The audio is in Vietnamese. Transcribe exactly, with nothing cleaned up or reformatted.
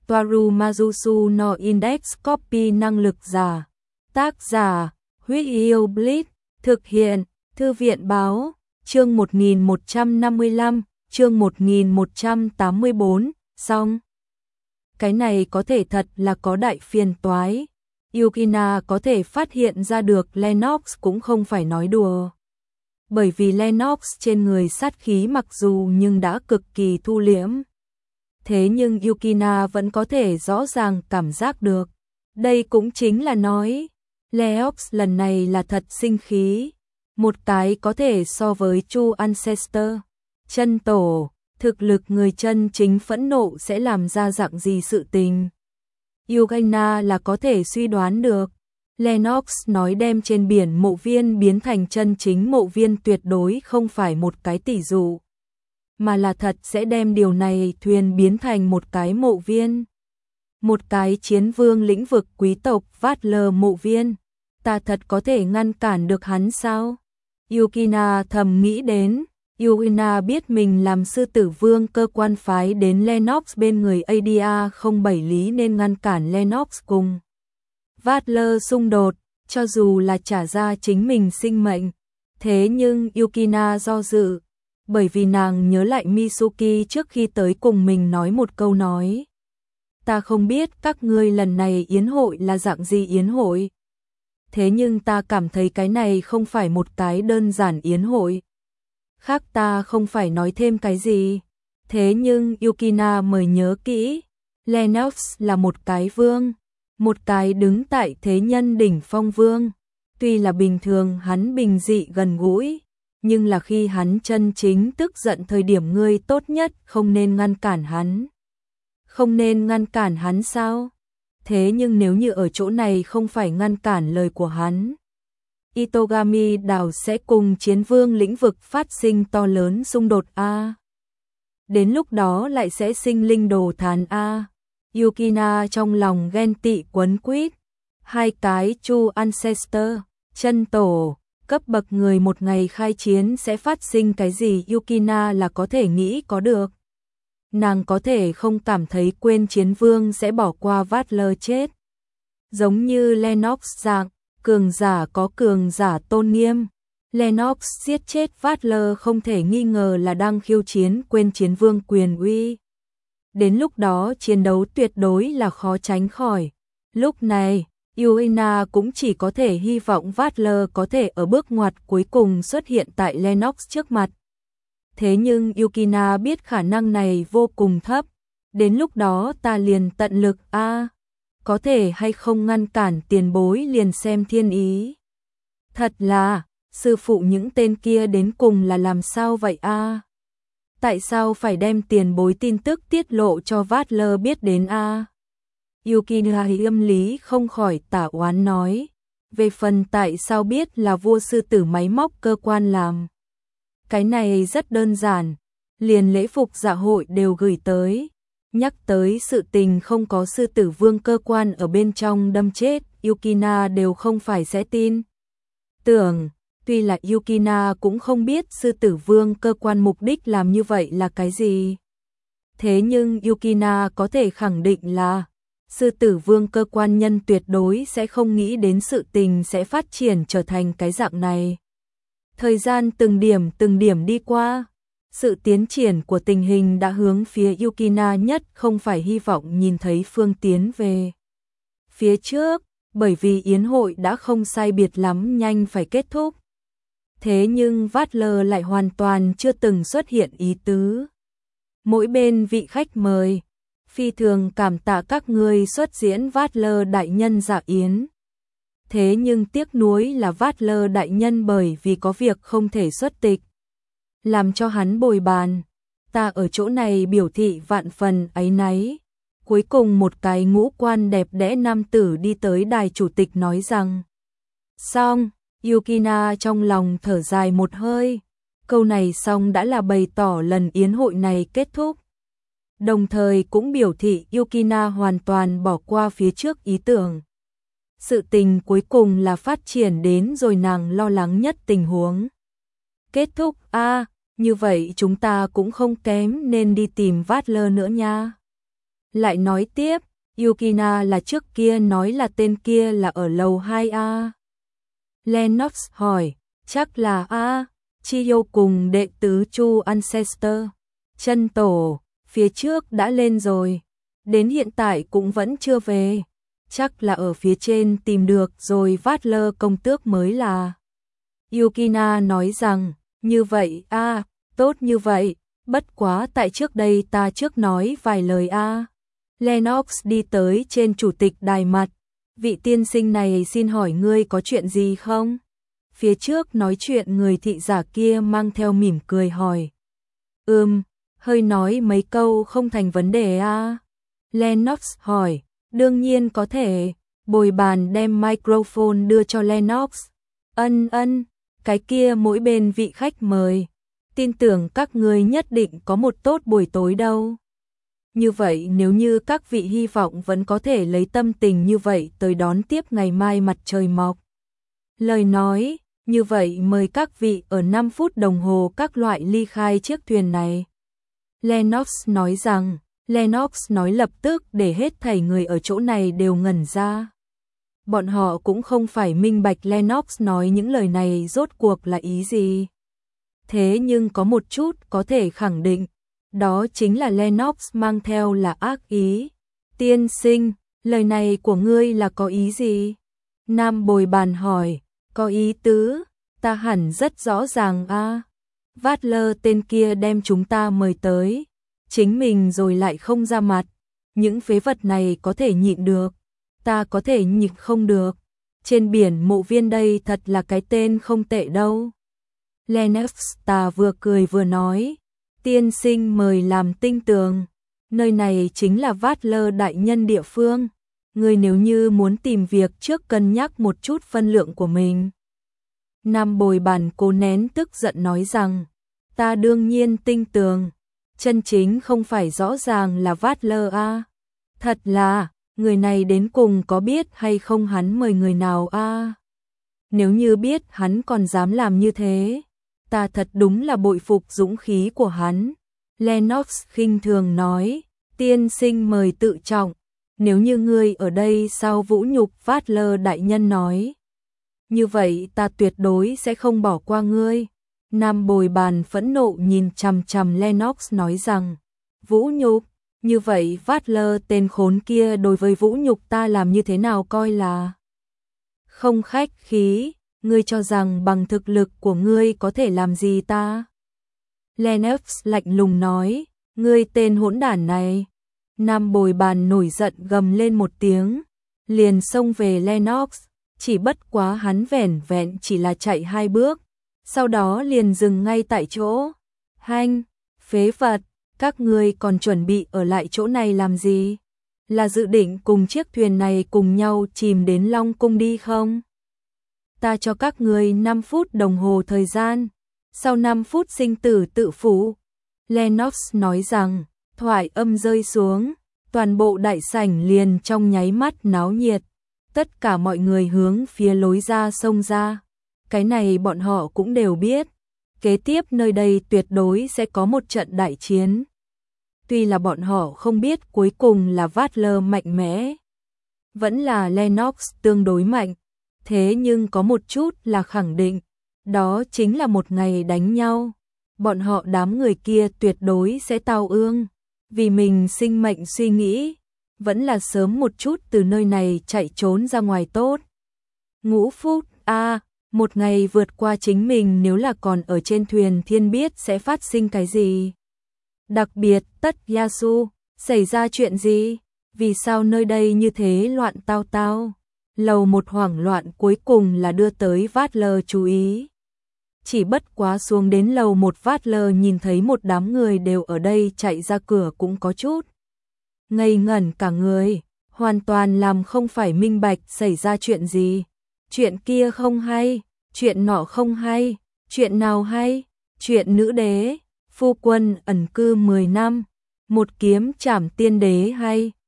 Toaru Majusu no Index Copy năng lực giả. Tác giả, Huyết Yêu Blitz, thực hiện, Thư viện báo, chương một nghìn một trăm năm mươi lăm, chương một nghìn một trăm tám mươi tư, xong. Cái này có thể thật là có đại phiền toái. Yukina có thể phát hiện ra được Lennox cũng không phải nói đùa. Bởi vì Lennox trên người sát khí mặc dù nhưng đã cực kỳ thu liễm. Thế nhưng Yukina vẫn có thể rõ ràng cảm giác được. Đây cũng chính là nói, Lennox lần này là thật sinh khí. Một cái có thể so với Chu Ancestor, chân tổ, thực lực người chân chính phẫn nộ sẽ làm ra dạng gì sự tình. Yukina là có thể suy đoán được. Lennox nói đem trên biển mộ viên biến thành chân chính mộ viên tuyệt đối không phải một cái tỷ dụ, mà là thật sẽ đem điều này thuyền biến thành một cái mộ viên. Một cái chiến vương lĩnh vực quý tộc vát lờ mộ viên. Ta thật có thể ngăn cản được hắn sao? Yukina thầm nghĩ đến. Yukina biết mình làm sư tử vương cơ quan phái đến Lennox bên người a đê a không bảy lý nên ngăn cản Lennox cùng vát lơ xung đột, cho dù là trả ra chính mình sinh mệnh. Thế nhưng Yukina do dự, bởi vì nàng nhớ lại Mitsuki trước khi tới cùng mình nói một câu nói. Ta không biết các ngươi lần này yến hội là dạng gì yến hội. Thế nhưng ta cảm thấy cái này không phải một cái đơn giản yến hội. Khác ta không phải nói thêm cái gì. Thế nhưng Yukina mới nhớ kỹ, Lennox là một cái vương, một cái đứng tại thế nhân đỉnh phong vương. Tuy là bình thường hắn bình dị gần gũi, nhưng là khi hắn chân chính tức giận thời điểm ngươi tốt nhất không nên ngăn cản hắn. Không nên ngăn cản hắn sao? Thế nhưng nếu như ở chỗ này không phải ngăn cản lời của hắn, Itogami đảo sẽ cùng chiến vương lĩnh vực phát sinh to lớn xung đột a. Đến lúc đó lại sẽ sinh linh đồ thán a. Yukina trong lòng ghen tị quấn quýt. Hai cái Chu Ancestor, chân tổ, cấp bậc người một ngày khai chiến sẽ phát sinh cái gì Yukina là có thể nghĩ có được. Nàng có thể không cảm thấy quên chiến vương sẽ bỏ qua vát lơ chết. Giống như Lennox dạng, cường giả có cường giả tôn nghiêm. Lennox giết chết vát lơ không thể nghi ngờ là đang khiêu chiến quên chiến vương quyền uy. Đến lúc đó chiến đấu tuyệt đối là khó tránh khỏi. Lúc này, Yukina cũng chỉ có thể hy vọng vát lơ có thể ở bước ngoặt cuối cùng xuất hiện tại Lennox trước mặt. Thế nhưng Yukina biết khả năng này vô cùng thấp. Đến lúc đó ta liền tận lực a à, có thể hay không ngăn cản tiền bối liền xem thiên ý. Thật là, sư phụ những tên kia đến cùng là làm sao vậy a à? Tại sao phải đem tiền bối tin tức tiết lộ cho vát lơ biết đến a à? Yukina âm lý không khỏi tả oán nói. Về phần tại sao biết là vua sư tử máy móc cơ quan làm. Cái này rất đơn giản, liền lễ phục dạ hội đều gửi tới. Nhắc tới sự tình không có sư tử vương cơ quan ở bên trong đâm chết, Yukina đều không phải sẽ tin. Tưởng, tuy là Yukina cũng không biết sư tử vương cơ quan mục đích làm như vậy là cái gì. Thế nhưng Yukina có thể khẳng định là sư tử vương cơ quan nhân tuyệt đối sẽ không nghĩ đến sự tình sẽ phát triển trở thành cái dạng này. Thời gian từng điểm từng điểm đi qua, sự tiến triển của tình hình đã hướng phía Yukina nhất không phải hy vọng nhìn thấy phương tiến về phía trước, bởi vì yến hội đã không sai biệt lắm nhanh phải kết thúc. Thế nhưng vát lơ lại hoàn toàn chưa từng xuất hiện ý tứ. Mỗi bên vị khách mời, phi thường cảm tạ các ngươi xuất diễn vát lơ đại nhân dạ yến. Thế nhưng tiếc nuối là vát lơ đại nhân bởi vì có việc không thể xuất tịch. Làm cho hắn bồi bàn. Ta ở chỗ này biểu thị vạn phần áy náy. Cuối cùng một cái ngũ quan đẹp đẽ nam tử đi tới đài chủ tịch nói rằng. Xong, Yukina trong lòng thở dài một hơi. Câu này xong đã là bày tỏ lần yến hội này kết thúc. Đồng thời cũng biểu thị Yukina hoàn toàn bỏ qua phía trước ý tưởng. Sự tình cuối cùng là phát triển đến rồi nàng lo lắng nhất tình huống. Kết thúc a à, như vậy chúng ta cũng không kém nên đi tìm vát lơ nữa nha. Lại nói tiếp, Yukina là trước kia nói là tên kia là ở lầu hai A. Lennox hỏi, chắc là A, Chiyo cùng đệ tứ Chu Ancestor. Chân tổ, phía trước đã lên rồi, đến hiện tại cũng vẫn chưa về. Chắc là ở phía trên tìm được rồi Vatler công tước mới là. Yukina nói rằng, như vậy A, tốt như vậy, bất quá tại trước đây ta trước nói vài lời A. Lennox đi tới trên chủ tịch đài mặt, vị tiên sinh này xin hỏi ngươi có chuyện gì không? Phía trước nói chuyện người thị giả kia mang theo mỉm cười hỏi. Ừm, hơi nói mấy câu không thành vấn đề A. Lennox hỏi, đương nhiên có thể. Bồi bàn đem microphone đưa cho Lennox. Ân ân, cái kia mỗi bên vị khách mời. Tin tưởng các ngươi nhất định có một tốt buổi tối đâu. Như vậy nếu như các vị hy vọng vẫn có thể lấy tâm tình như vậy tới đón tiếp ngày mai mặt trời mọc. Lời nói, như vậy mời các vị ở năm phút đồng hồ các loại ly khai chiếc thuyền này. Lennox nói rằng, Lennox nói lập tức để hết thảy người ở chỗ này đều ngẩn ra. Bọn họ cũng không phải minh bạch Lennox nói những lời này rốt cuộc là ý gì. Thế nhưng có một chút có thể khẳng định, đó chính là Lennox mang theo là ác ý. Tiên sinh, lời này của ngươi là có ý gì? Nam bồi bàn hỏi, có ý tứ, ta hẳn rất rõ ràng a. À. Vatler tên kia đem chúng ta mời tới, chính mình rồi lại không ra mặt. Những phế vật này có thể nhịn được, ta có thể nhịn không được. Trên biển mộ viên đây thật là cái tên không tệ đâu. Lennox ta vừa cười vừa nói, tiên sinh mời làm tinh tường, nơi này chính là Vatler đại nhân địa phương, người nếu như muốn tìm việc trước cân nhắc một chút phân lượng của mình. Nam bồi bàn cố nén tức giận nói rằng, ta đương nhiên tinh tường, chân chính không phải rõ ràng là Vatler a. Thật là, người này đến cùng có biết hay không hắn mời người nào a? Nếu như biết hắn còn dám làm như thế, ta thật đúng là bội phục dũng khí của hắn. Lennox khinh thường nói, tiên sinh mời tự trọng, nếu như ngươi ở đây sao vũ nhục Vatler đại nhân nói. Như vậy ta tuyệt đối sẽ không bỏ qua ngươi. Nam bồi bàn phẫn nộ nhìn chằm chằm Lennox nói rằng, vũ nhục, như vậy Vatler tên khốn kia đối với vũ nhục ta làm như thế nào coi là không khách khí. Ngươi cho rằng bằng thực lực của ngươi có thể làm gì ta? Lennox lạnh lùng nói, ngươi tên hỗn đản này. Nam bồi bàn nổi giận gầm lên một tiếng, liền xông về Lennox, chỉ bất quá hắn vẻn vẹn chỉ là chạy hai bước, sau đó liền dừng ngay tại chỗ. Hanh, phế vật, các ngươi còn chuẩn bị ở lại chỗ này làm gì? Là dự định cùng chiếc thuyền này cùng nhau chìm đến Long Cung đi không? Ta cho các ngươi năm phút đồng hồ thời gian, sau năm phút sinh tử tự phủ. Lennox nói rằng, thoại âm rơi xuống, toàn bộ đại sảnh liền trong nháy mắt náo nhiệt, tất cả mọi người hướng phía lối ra xông ra. Cái này bọn họ cũng đều biết, kế tiếp nơi đây tuyệt đối sẽ có một trận đại chiến. Tuy là bọn họ không biết cuối cùng là Vatler mạnh mẽ, vẫn là Lennox tương đối mạnh. Thế nhưng có một chút là khẳng định, đó chính là một ngày đánh nhau, bọn họ đám người kia tuyệt đối sẽ tao ương, vì mình sinh mệnh suy nghĩ, vẫn là sớm một chút từ nơi này chạy trốn ra ngoài tốt. Ngũ phút, a, à, một ngày vượt qua chính mình nếu là còn ở trên thuyền thiên biết sẽ phát sinh cái gì. Đặc biệt, Tất Yasu, xảy ra chuyện gì? Vì sao nơi đây như thế loạn tao tao? Lầu một hoảng loạn cuối cùng là đưa tới Vatler chú ý. Chỉ bất quá xuống đến lầu một Vatler nhìn thấy một đám người đều ở đây chạy ra cửa cũng có chút ngây ngẩn cả người, hoàn toàn làm không phải minh bạch xảy ra chuyện gì. Chuyện kia không hay, chuyện nọ không hay, chuyện nào hay, chuyện nữ đế, phu quân ẩn cư mười năm, một kiếm trảm tiên đế hay.